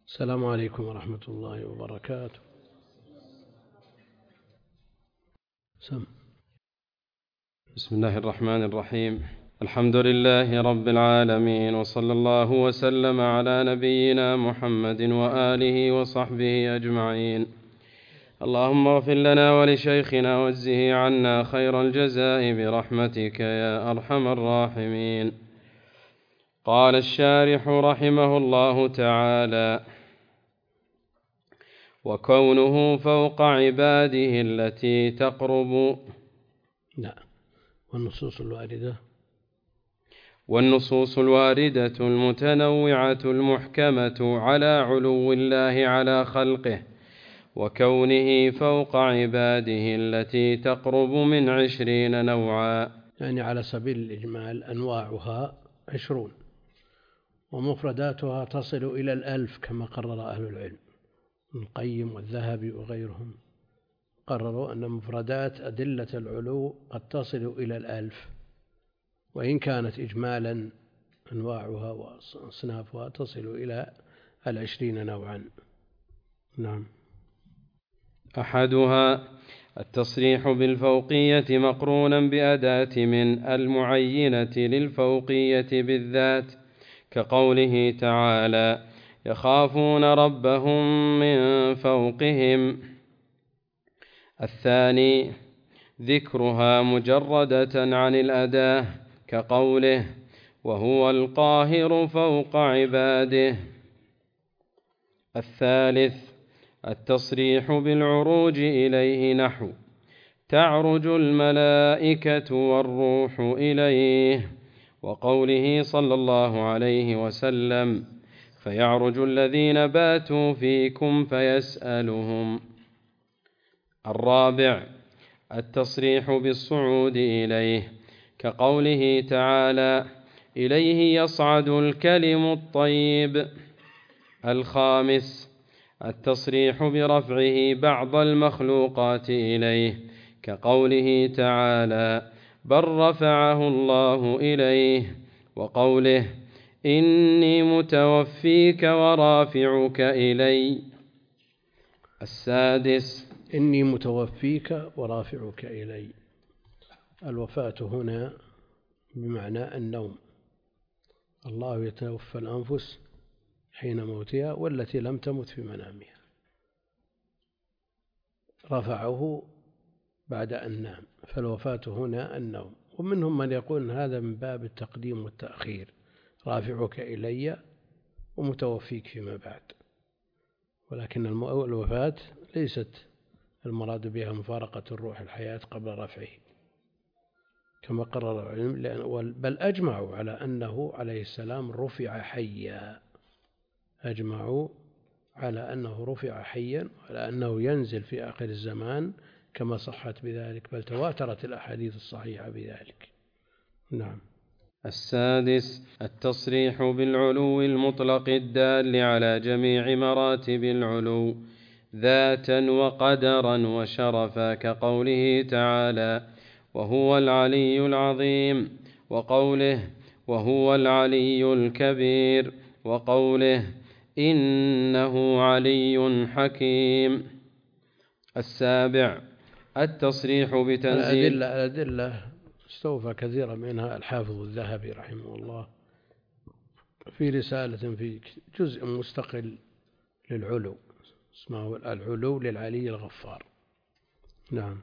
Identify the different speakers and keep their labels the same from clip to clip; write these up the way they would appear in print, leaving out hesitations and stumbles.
Speaker 1: السلام عليكم ورحمة الله وبركاته.
Speaker 2: بسم الله الرحمن الرحيم. الحمد لله رب العالمين، وصلى الله وسلم على نبينا محمد وآله وصحبه أجمعين. اللهم اغفر لنا ولشيخنا واجزه عنا خير الجزاء برحمتك يا أرحم الراحمين. قال الشارح رحمه الله تعالى: وكونه فوق عباده التي تقرب. والنصوص الواردة المتنوعة المحكمة على علو الله على خلقه، وكونه فوق عباده التي تقرب من 20 نوعا،
Speaker 1: يعني على سبيل الإجمال أنواعها 20 ومفرداتها تصل إلى 1000 كما قرر أهل العلم، ابن القيم والذهبي وغيرهم قرروا أن مفردات أدلة العلو قد تصل إلى 1000، وإن كانت إجمالا أنواعها وأصنافها تصل إلى 20 نوعا. نعم.
Speaker 2: أحدها التصريح بالفوقية مقرونا بأداة من المعينة للفوقية بالذات، كقوله تعالى: يخافون ربهم من فوقهم. الثاني ذكرها مجردة عن الأداة، كقوله: وهو القاهر فوق عباده. الثالث التصريح بالعروج إليه، نحو: تعرج الملائكة والروح إليه، وقوله صلى الله عليه وسلم: فيعرج الذين باتوا فيكم فيسألهم. الرابع التصريح بالصعود إليه، كقوله تعالى: إليه يصعد الكلم الطيب. الخامس التصريح برفعه بعض المخلوقات إليه، كقوله تعالى: بل رفعه الله إليه، وقوله: إني متوفيك ورافعك إلي. السادس
Speaker 1: إني متوفيك ورافعك إلي، الوفاة هنا بمعنى النوم، الله يتوفى الأنفس حين موتها والتي لم تمت في منامها، رفعه بعد أن نام، فالوفاة هنا النوم. ومنهم من يقول هذا من باب التقديم والتأخير، رافعك إلي ومتوفيك فيما بعد، ولكن الوفاة ليست المراد بها مفارقة الروح الحياة قبل رفعه كما قرر العلم، بل أجمعوا على أنه عليه السلام رفع حيا، أجمعوا على أنه رفع حيا وعلى أنه ينزل في آخر الزمان كما صحت بذلك، بل تواترت الأحاديث الصحيحة بذلك. نعم.
Speaker 2: السادس التصريح بالعلو المطلق الدال على جميع مراتب العلو ذاتا وقدرا وشرفا، كقوله تعالى: وهو العلي العظيم، وقوله: وهو العلي الكبير، وقوله: إنه علي حكيم. السابع التصريح بتنزيل
Speaker 1: الأدلة استوفى كثيرا منها الحافظ الذهبي رحمه الله في رسالة في جزء مستقل للعلو اسمه العلو للعلي الغفار. نعم.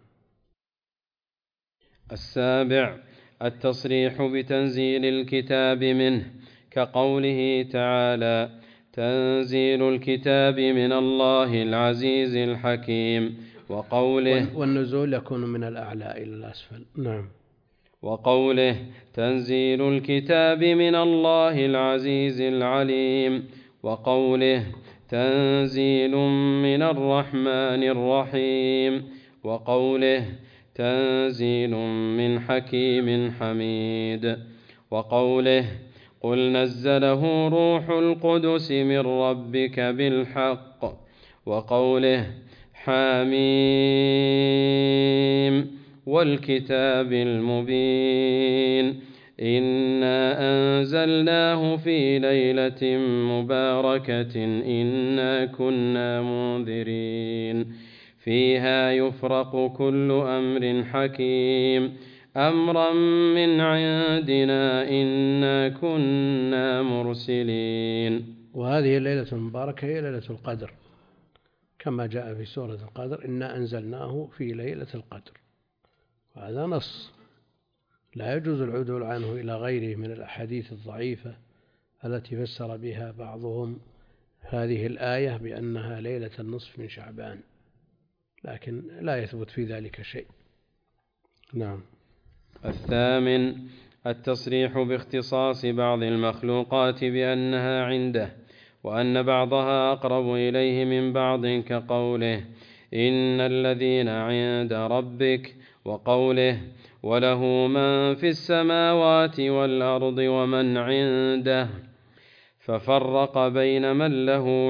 Speaker 2: السابع التصريح بتنزيل الكتاب منه، كقوله تعالى: تنزيل الكتاب من الله العزيز الحكيم، وقوله:
Speaker 1: والنزول يكون من الأعلى إلى الأسفل. نعم.
Speaker 2: وقوله: تنزيل الكتاب من الله العزيز العليم، وقوله: تنزيل من الرحمن الرحيم، وقوله: تنزيل من حكيم حميد، وقوله: قل نزله روح القدس من ربك بالحق، وقوله: حاميم والكتاب المبين إنا أنزلناه في ليلة مباركة إنا كنا منذرين فيها يفرق كل أمر حكيم أمرا من عندنا إنا كنا مرسلين.
Speaker 1: وهذه الليلة المباركة هي ليلة القدر، كما جاء في سورة القدر إنا أنزلناه في ليلة القدر، وهذا نص لا يجوز العدول عنه إلى غيره من الأحاديث الضعيفة التي فسر بها بعضهم هذه الآية بأنها ليلة النصف من شعبان، لكن لا يثبت في ذلك شيء. نعم.
Speaker 2: الثامن التصريح باختصاص بعض المخلوقات بأنها عنده، وأن بعضها أقرب إليه من بعض، كقوله إن الذين عند ربك، وقوله وله من في السماوات والأرض ومن عنده، ففرق بين من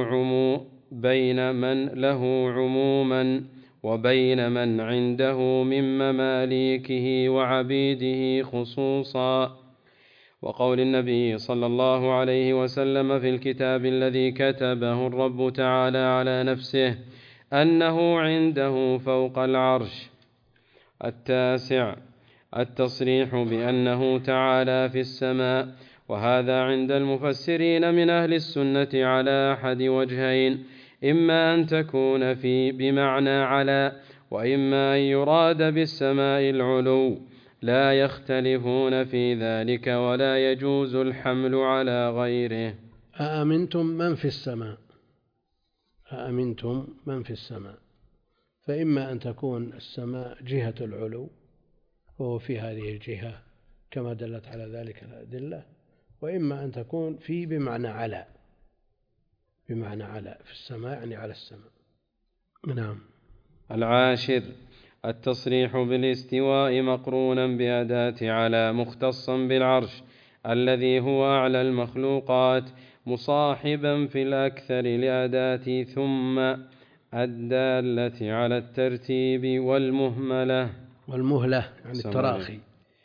Speaker 2: له عموما وبين من عنده من مماليكه وعبيده خصوصا. وقول النبي صلى الله عليه وسلم في الكتاب الذي كتبه الرب تعالى على نفسه أنه عنده فوق العرش. التاسع التصريح بأنه تعالى في السماء، وهذا عند المفسرين من أهل السنة على أحد وجهين، إما أن تكون في بمعنى على، وإما أن يراد بالسماء العلو، لا يختلفون في ذلك ولا يجوز الحمل على غيره.
Speaker 1: أأمنتم من في السماء، أأمنتم من في السماء، فإما أن تكون السماء جهة العلو وهو في هذه الجهة كما دلت على ذلك الأدلة، وإما أن تكون في بمعنى على، بمعنى على في السماء يعني على السماء. نعم.
Speaker 2: العاشر التصريح بالاستواء مقرونا بأداة على مختصا بالعرش الذي هو أعلى المخلوقات، مصاحبا في الأكثر لأداة ثم الدالة على الترتيب والمهلة
Speaker 1: يعني التراخي.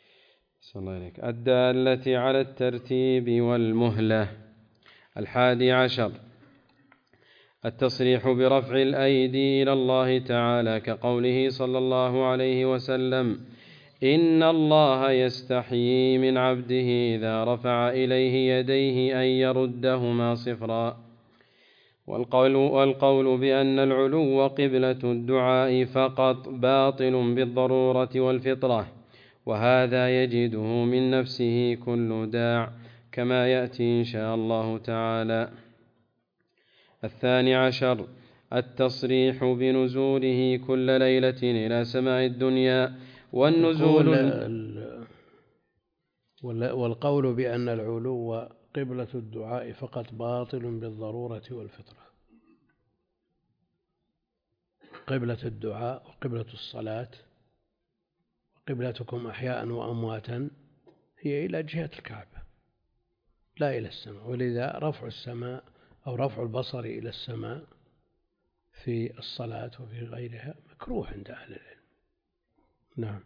Speaker 2: الدالة على الترتيب والمهلة. الحادي عشر التصريح برفع الأيدي إلى الله تعالى، كقوله صلى الله عليه وسلم إن الله يستحيي من عبده إذا رفع إليه يديه أن يردهما صفرا. والقول بأن العلو قبلة الدعاء فقط باطل بالضرورة والفطرة، وهذا يجده من نفسه كل داع كما يأتي إن شاء الله تعالى. الثاني عشر التصريح بنزوله كل ليلة إلى سماء الدنيا،
Speaker 1: والقول بأن العلو قبلة الدعاء فقط باطل بالضرورة والفطرة. قبلة الدعاء وقبلة الصلاة وقبلتكم أحياء وأمواتا هي إلى جهة الكعبة لا إلى السماء، ولذا رفع السماء أو رفع البصر إلى السماء في الصلاة وفي غيرها مكروه عند أهل العلم. نعم.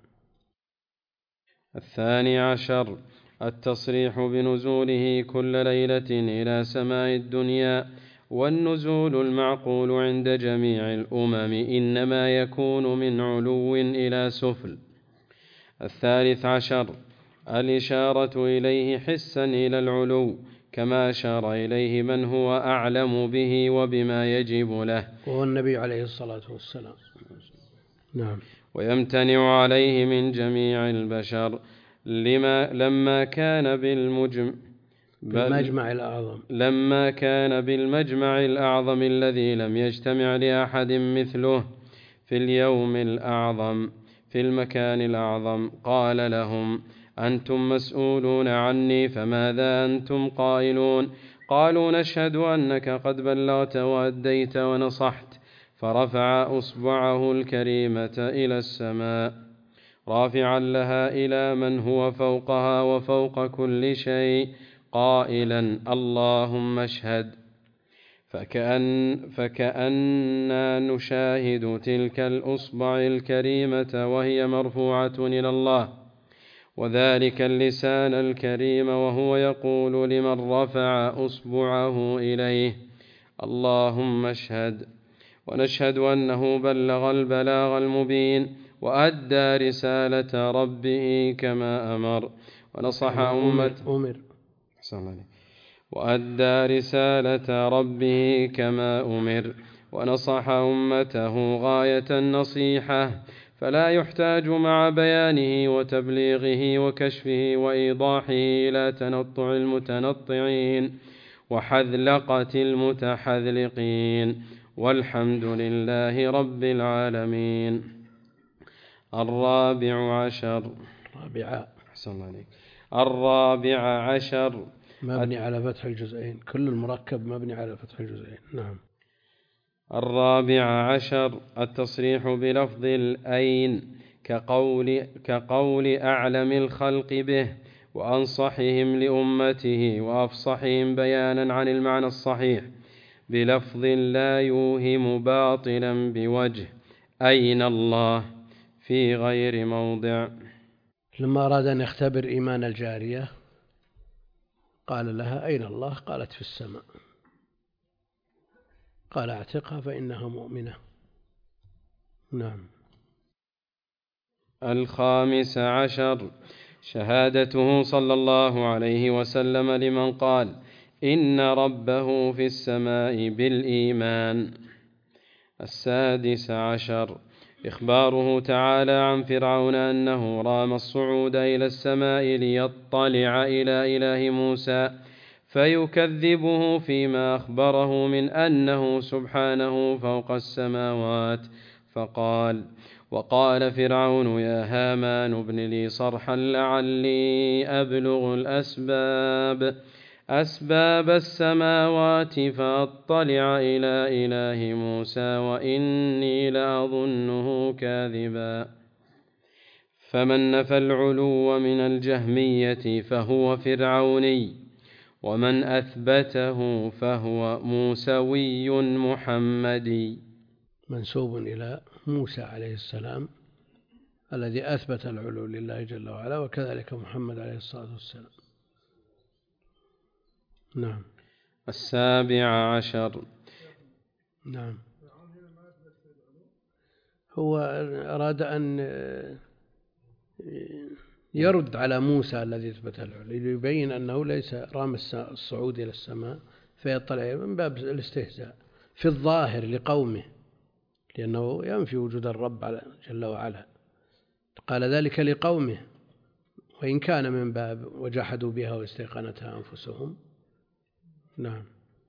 Speaker 2: الثاني عشر التصريح بنزوله كل ليلة إلى سماء الدنيا، والنزول المعقول عند جميع الأمم إنما يكون من علو إلى سفل. الثالث عشر الإشارة إليه حسا إلى العلو، كما أشار إليه من هو أعلم به وبما يجب له،
Speaker 1: وهو النبي عليه الصلاة والسلام. نعم.
Speaker 2: ويمتنع عليه من جميع البشر لما كان بالمجمع الأعظم الذي لم يجتمع لأحد مثله في اليوم الأعظم في المكان الأعظم. قال لهم أنتم مسؤولون عني فماذا أنتم قائلون؟ قالوا نشهد أنك قد بلغت وأديت ونصحت. فرفع أصبعه الكريمة إلى السماء رافعا لها إلى من هو فوقها وفوق كل شيء قائلا اللهم اشهد. فكأننا نشاهد تلك الأصبع الكريمة وهي مرفوعة إلى الله، وذلك اللسان الكريم، وهو يقول لمن رفع أصبعه إليه: اللهم اشهد. ونشهد أنه بلغ البلاغ المبين وأدى رسالة ربه كما أمر ونصح وأدى رسالة ربه كما أمر ونصح أمته غاية النصيحة، فلا يحتاج مع بيانه وتبليغه وكشفه وإيضاحه إلى تنطع المتنطعين وحذلقة المتحذلقين، والحمد لله رب العالمين. الرابع عشر
Speaker 1: مبني على فتح الجزئين، كل المركب مبني على فتح الجزئين. نعم.
Speaker 2: الرابع عشر التصريح بلفظ الأين كقول أعلم الخلق به وأنصحهم لأمته وأفصحهم بيانا عن المعنى الصحيح، بلفظ لا يوهم باطلا بوجه: أين الله، في غير موضع.
Speaker 1: لما أراد أن يختبر إيمان الجارية قال لها: أين الله؟ قالت: في السماء. قال: اعتقها فإنها مؤمنة. نعم.
Speaker 2: الخامس عشر شهادته صلى الله عليه وسلم لمن قال: إن ربه في السماء بالإيمان. السادس عشر إخباره تعالى عن فرعون أنه رام الصعود إلى السماء ليطلع إلى إله موسى فيكذبه فيما أخبره من أنه سبحانه فوق السماوات، وقال فرعون: يا هامان ابن لي صرحا لعلي أبلغ أسباب السماوات فأطلع إلى إله موسى وإني لأظنه كاذبا. فمن نفى العلو من الجهمية فهو فرعوني، ومن أثبته فهو موسوي محمدي،
Speaker 1: منسوب إلى موسى عليه السلام الذي أثبت العلو لله جل وعلا، وكذلك محمد عليه الصلاة والسلام. نعم.
Speaker 2: السابع عشر.
Speaker 1: نعم. هو أراد أن يرد على موسى الذي اثبت العلو ليبين أنه ليس رام الصعود إلى السماء فيطلع، من باب الاستهزاء في الظاهر لقومه، لأنه ينفي وجود الرب جل وعلا. قال ذلك لقومه، وإن كان من باب وجحدوا بها واستيقنتها أنفسهم. نعم.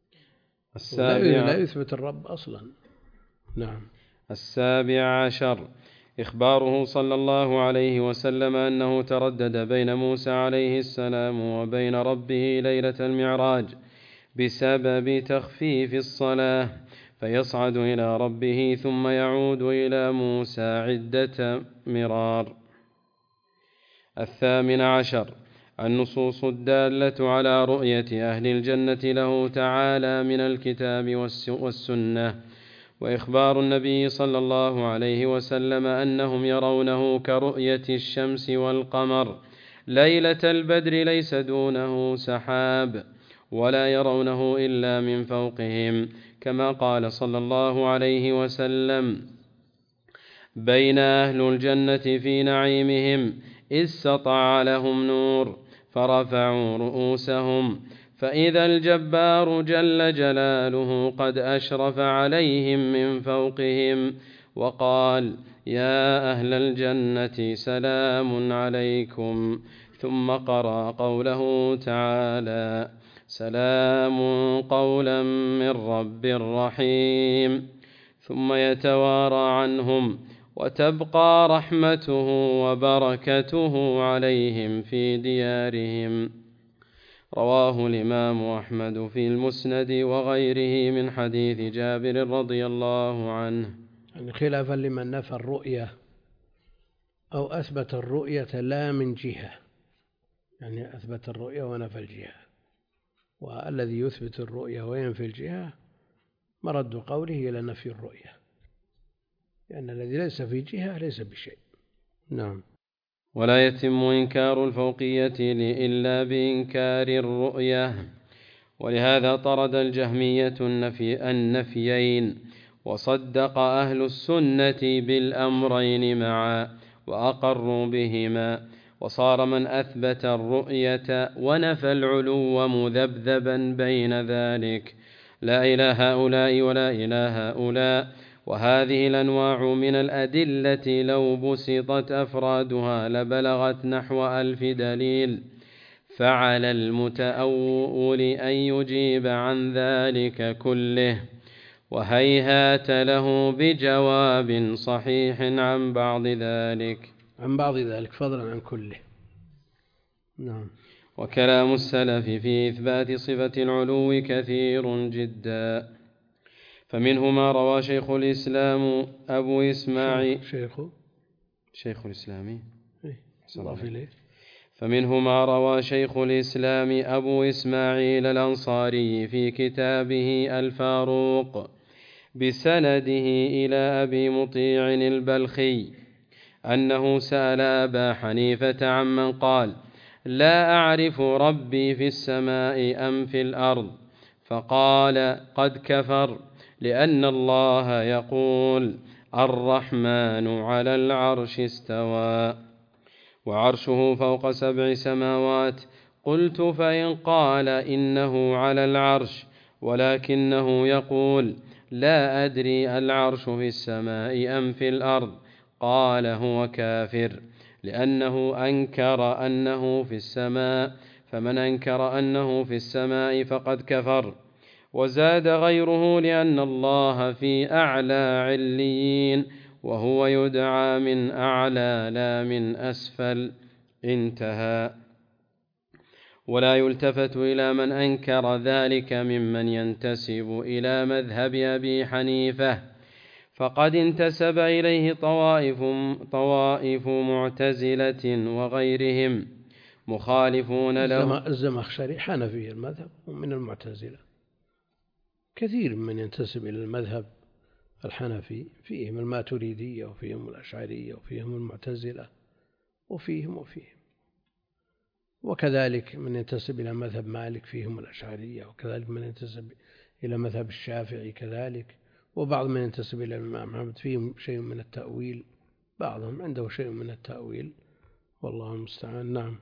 Speaker 1: لا يثبت الرب أصلا. نعم.
Speaker 2: السابع عشر إخباره صلى الله عليه وسلم أنه تردد بين موسى عليه السلام وبين ربه ليلة المعراج بسبب تخفيف الصلاة، فيصعد إلى ربه ثم يعود إلى موسى عدة مرار. الثامن عشر النصوص الدالة على رؤية أهل الجنة له تعالى من الكتاب والسنة، وإخبار النبي صلى الله عليه وسلم أنهم يرونه كرؤية الشمس والقمر ليلة البدر ليس دونه سحاب، ولا يرونه إلا من فوقهم، كما قال صلى الله عليه وسلم: بين أهل الجنة في نعيمهم إذ سطع لهم نور فرفعوا رؤوسهم فإذا الجبار جل جلاله قد أشرف عليهم من فوقهم وقال: يا أهل الجنة سلام عليكم، ثم قرأ قوله تعالى: سلام قولا من رب رحيم، ثم يتوارى عنهم وتبقى رحمته وبركته عليهم في ديارهم. رواه الإمام أحمد في المسند وغيره من حديث جابر رضي الله عنه.
Speaker 1: يعني خلافا لمن نفى الرؤية أو أثبت الرؤية لا من جهة، يعني أثبت الرؤية ونفى الجهة، والذي يثبت الرؤية وينفي الجهة مرد قوله إلى نفي الرؤية، لأن الذي ليس في جهة ليس بشيء. نعم.
Speaker 2: ولا يتم إنكار الفوقية إلا بإنكار الرؤية، ولهذا طرد الجهمية النفيين، وصدق أهل السنة بالأمرين معا وأقروا بهما، وصار من أثبت الرؤية ونفى العلو مذبذبا بين ذلك، لا إلى هؤلاء ولا إلى هؤلاء. وهذه الأنواع من الأدلة لو بسطت أفرادها لبلغت نحو 1000 دليل، فعلى المتأول أن يجيب عن ذلك كله، وهيهات له بجواب صحيح عن بعض ذلك
Speaker 1: فضلا عن كله. نعم.
Speaker 2: وكلام السلف في إثبات صفة العلو كثير جدا، فمنه ما روى شيخ الإسلام أبو إسماعيل شيخ الإسلام فمنه ما روى شيخ الإسلام أبو إسماعيل الأنصاري في كتابه الفاروق بسنده إلى أبي مطيع البلخي أنه سأل أبا حنيفة عمن قال: لا أعرف ربي في السماء أم في الأرض، فقال: قد كفر، لأن الله يقول: الرحمن على العرش استوى وعرشه فوق 7 سماوات. قلت: فإن قال إنه على العرش ولكنه يقول: لا أدري العرش في السماء أم في الأرض، قال: هو كافر، لأنه أنكر أنه في السماء، فمن أنكر أنه في السماء فقد كفر. وزاد غيره: لأن الله في أعلى عليين، وهو يدعى من أعلى لا من أسفل. انتهى. ولا يلتفت إلى من أنكر ذلك ممن ينتسب إلى مذهب أبي حنيفة، فقد انتسب إليه طوائف معتزلة وغيرهم مخالفون له.
Speaker 1: الزمخشري حنفي المذهب ومن المعتزلة، كثير من ينتسب إلى المذهب الحنفي، فيهم الماتريدية وفيهم الأشعرية وفيهم المعتزلة وفيهم، وكذلك من ينتسب إلى مذهب مالك فيهم الأشعرية، وكذلك من ينتسب إلى مذهب الشافعي كذلك، وبعض من ينتسب إلى الإمام أحمد فيهم شيء من التأويل، بعضهم عنده شيء من التأويل، والله المستعان. نعم.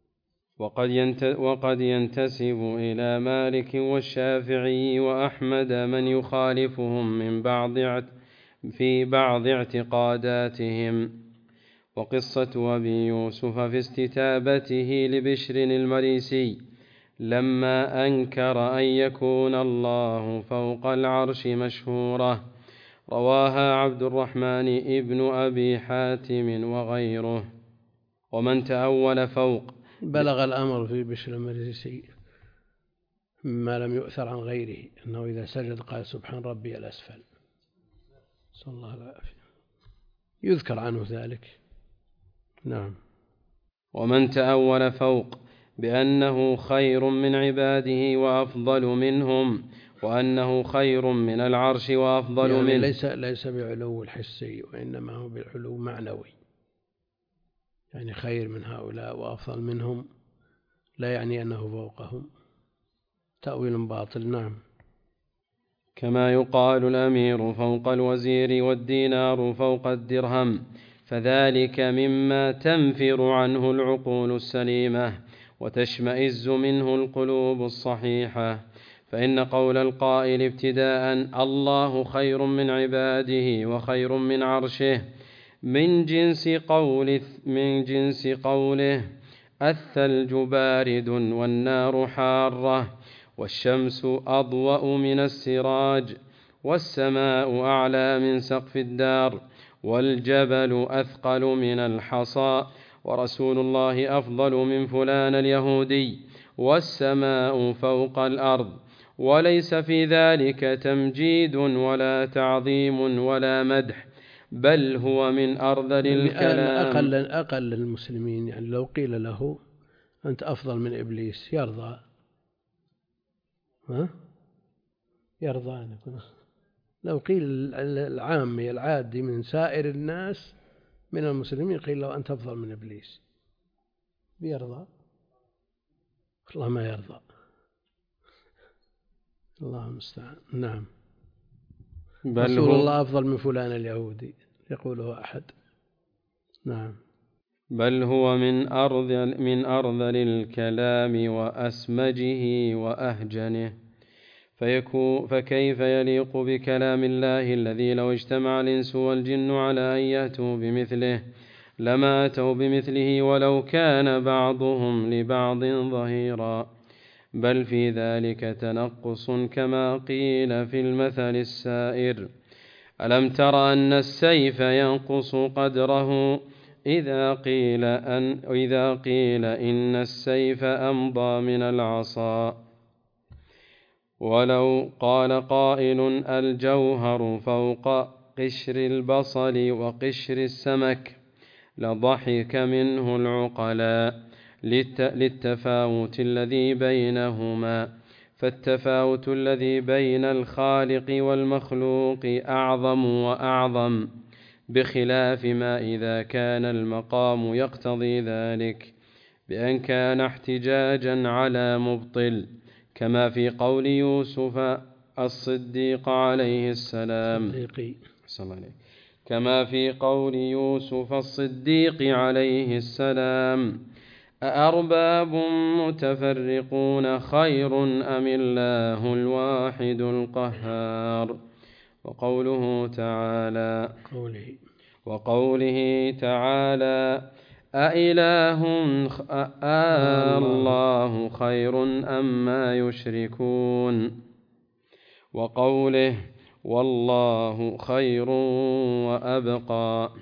Speaker 2: وقد ينتسب إلى مالك والشافعي وأحمد من يخالفهم في بعض اعتقاداتهم. وقصة أبي يوسف في استتابته لبشر المريسي لما أنكر أن يكون الله فوق العرش مشهورة، رواها عبد الرحمن ابن أبي حاتم وغيره. ومن تأول فوق
Speaker 1: بلغ الأمر في بشر المريسي مما لم يؤثر عن غيره، أنه إذا سجد قال: سبحان ربي الأسفل، صلى الله العافية، يذكر عنه ذلك. نعم.
Speaker 2: ومن تأول فوق بأنه خير من عباده وأفضل منهم، وأنه خير من العرش وأفضل
Speaker 1: يعني
Speaker 2: منه،
Speaker 1: ليس بعلو الحسي، وإنما هو بالعلو معنوي، يعني خير من هؤلاء وأفضل منهم، لا يعني أنه فوقهم، تأويل باطل. نعم.
Speaker 2: كما يقال الأمير فوق الوزير والدينار فوق الدرهم، فذلك مما تنفر عنه العقول السليمة وتشمئز منه القلوب الصحيحة. فإن قول القائل ابتداء: الله خير من عباده وخير من عرشه، من جنس قوله: الثلج بارد والنار حارة، والشمس أضوأ من السراج، والسماء أعلى من سقف الدار، والجبل أثقل من الحصى، ورسول الله أفضل من فلان اليهودي، والسماء فوق الأرض، وليس في ذلك تمجيد ولا تعظيم ولا مدح، بل هو من أرذل الكلام.
Speaker 1: أقل المسلمين، يعني لو قيل له: أنت أفضل من إبليس، يرضى أن يكون. لو قيل العامي العادي من سائر الناس من المسلمين قيل له أنت أفضل من إبليس، بيرضى؟ الله ما يرضى، الله المستعان. نعم. رسول الله أفضل من فلان اليهودي يقوله أحد. نعم.
Speaker 2: بل هو من أرذل الكلام وأسمجه وأهجنه، فكيف يليق بكلام الله الذي لو اجتمع الإنس والجن على أن يأتوا بمثله لما أتوا بمثله ولو كان بعضهم لبعض ظهيرا، بل في ذلك تنقص كما قيل في المثل السائر: ألم تر أن السيف ينقص قدره إذا قيل إن السيف أمضى من العصا. ولو قال قائل: الجوهر فوق قشر البصل وقشر السمك، لضحك منه العقلاء للتفاوت الذي بينهما، فالتفاوت الذي بين الخالق والمخلوق أعظم وأعظم، بخلاف ما إذا كان المقام يقتضي ذلك بأن كان احتجاجا على مبطل، كما في قول يوسف الصديق عليه السلام أأرباب متفرقون خير أم الله الواحد القهار. وقوله تعالى أإله الله خير أم ما يشركون. وقوله والله خير وأبقى.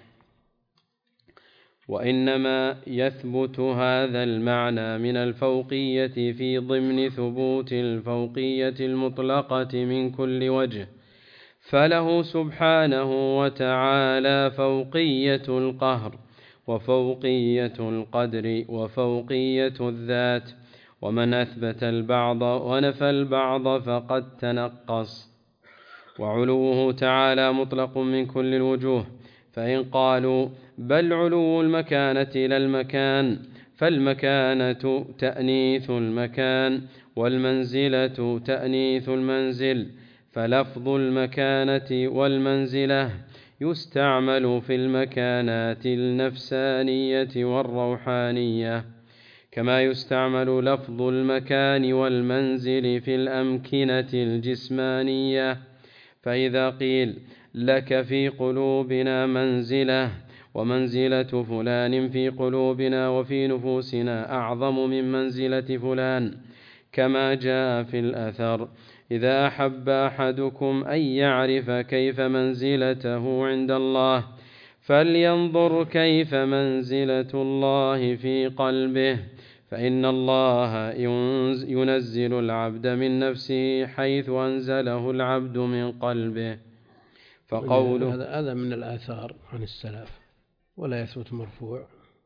Speaker 2: وإنما يثبت هذا المعنى من الفوقية في ضمن ثبوت الفوقية المطلقة من كل وجه، فله سبحانه وتعالى فوقية القهر وفوقية القدر وفوقية الذات، ومن أثبت البعض ونفى البعض فقد تنقص. وعلوه تعالى مطلق من كل الوجوه، فإن قالوا بل علو المكانة إلى المكان، فالمكانة تأنيث المكان والمنزلة تأنيث المنزل، فلفظ المكانة والمنزلة يستعمل في المكانات النفسانية والروحانية، كما يستعمل لفظ المكان والمنزل في الأمكنة الجسمانية. فإذا قيل لك في قلوبنا منزلة، ومنزلة فلان في قلوبنا وفي نفوسنا أعظم من منزلة فلان، كما جاء في الأثر: إذا أحب أحدكم أن يعرف كيف منزلته عند الله فلينظر كيف منزلة الله في قلبه، فإن الله ينزل العبد من نفسه حيث أنزله العبد من قلبه. فقوله
Speaker 1: هذا من الآثار عن السلف ولا يثبت مرفوع.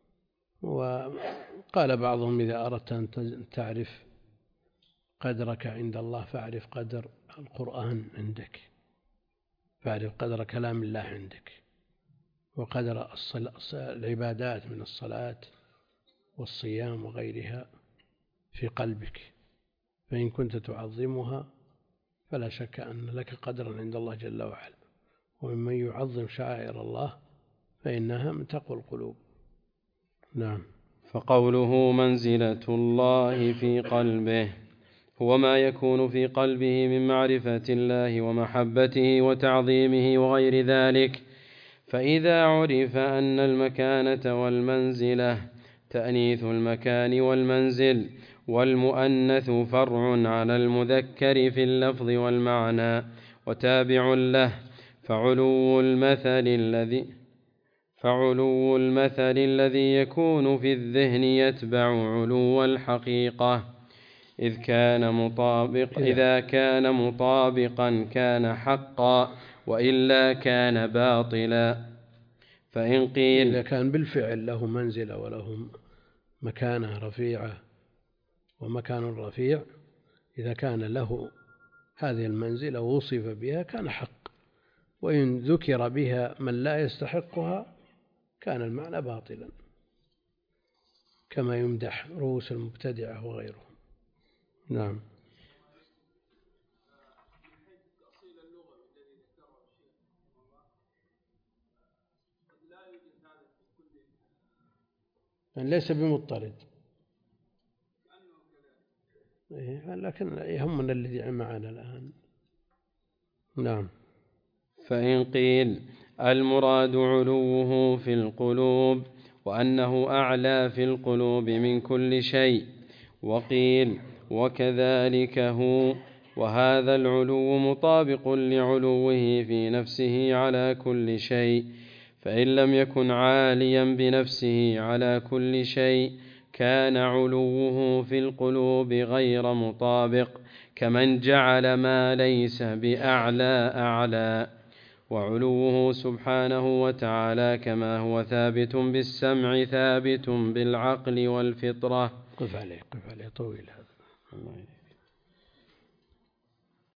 Speaker 1: وقال بعضهم إذا أردت أن تعرف قدرك عند الله فاعرف قدر القرآن عندك، فاعرف قدر كلام الله عندك، وقدر العبادات من الصلاة والصيام وغيرها في قلبك، فإن كنت تعظمها فلا شك أن لك قدرا عند الله جل وعلا. ومن يعظم شعائر الله فإنها من تقوى القلوب. نعم.
Speaker 2: فقوله منزلة الله في قلبه هو ما يكون في قلبه من معرفة الله ومحبته وتعظيمه وغير ذلك. فإذا عرف أن المكانة والمنزلة تأنيث المكان والمنزل، والمؤنث فرع على المذكر في اللفظ والمعنى وتابع له، فعلو المثل الذي يكون في الذهن يتبع علو الحقيقة، إذا كان مطابقا كان حقا، وإلا كان باطلا. فإن قيل
Speaker 1: إذا كان بالفعل له منزلة وله مكانة رفيعة ومكان رفيع، إذا كان له هذه المنزلة ووصف بها كان حق، وإن ذكر بها من لا يستحقها كان المعنى باطلا، كما يمدح رؤوس المبتدعة وغيرهم. نعم. ليس بمضطرد، لكن يهمنا الذي معنا الآن. نعم.
Speaker 2: فإن قيل المراد علوه في القلوب وأنه أعلى في القلوب من كل شيء، وقيل وكذلك هو، وهذا العلو مطابق لعلوه في نفسه على كل شيء، فإن لم يكن عاليا بنفسه على كل شيء كان علوه في القلوب غير مطابق، كمن جعل ما ليس بأعلى أعلى. وعلوه سبحانه وتعالى كما هو ثابت بالسمع ثابت بالعقل والفطرة.
Speaker 1: قف عليه طويل هذا.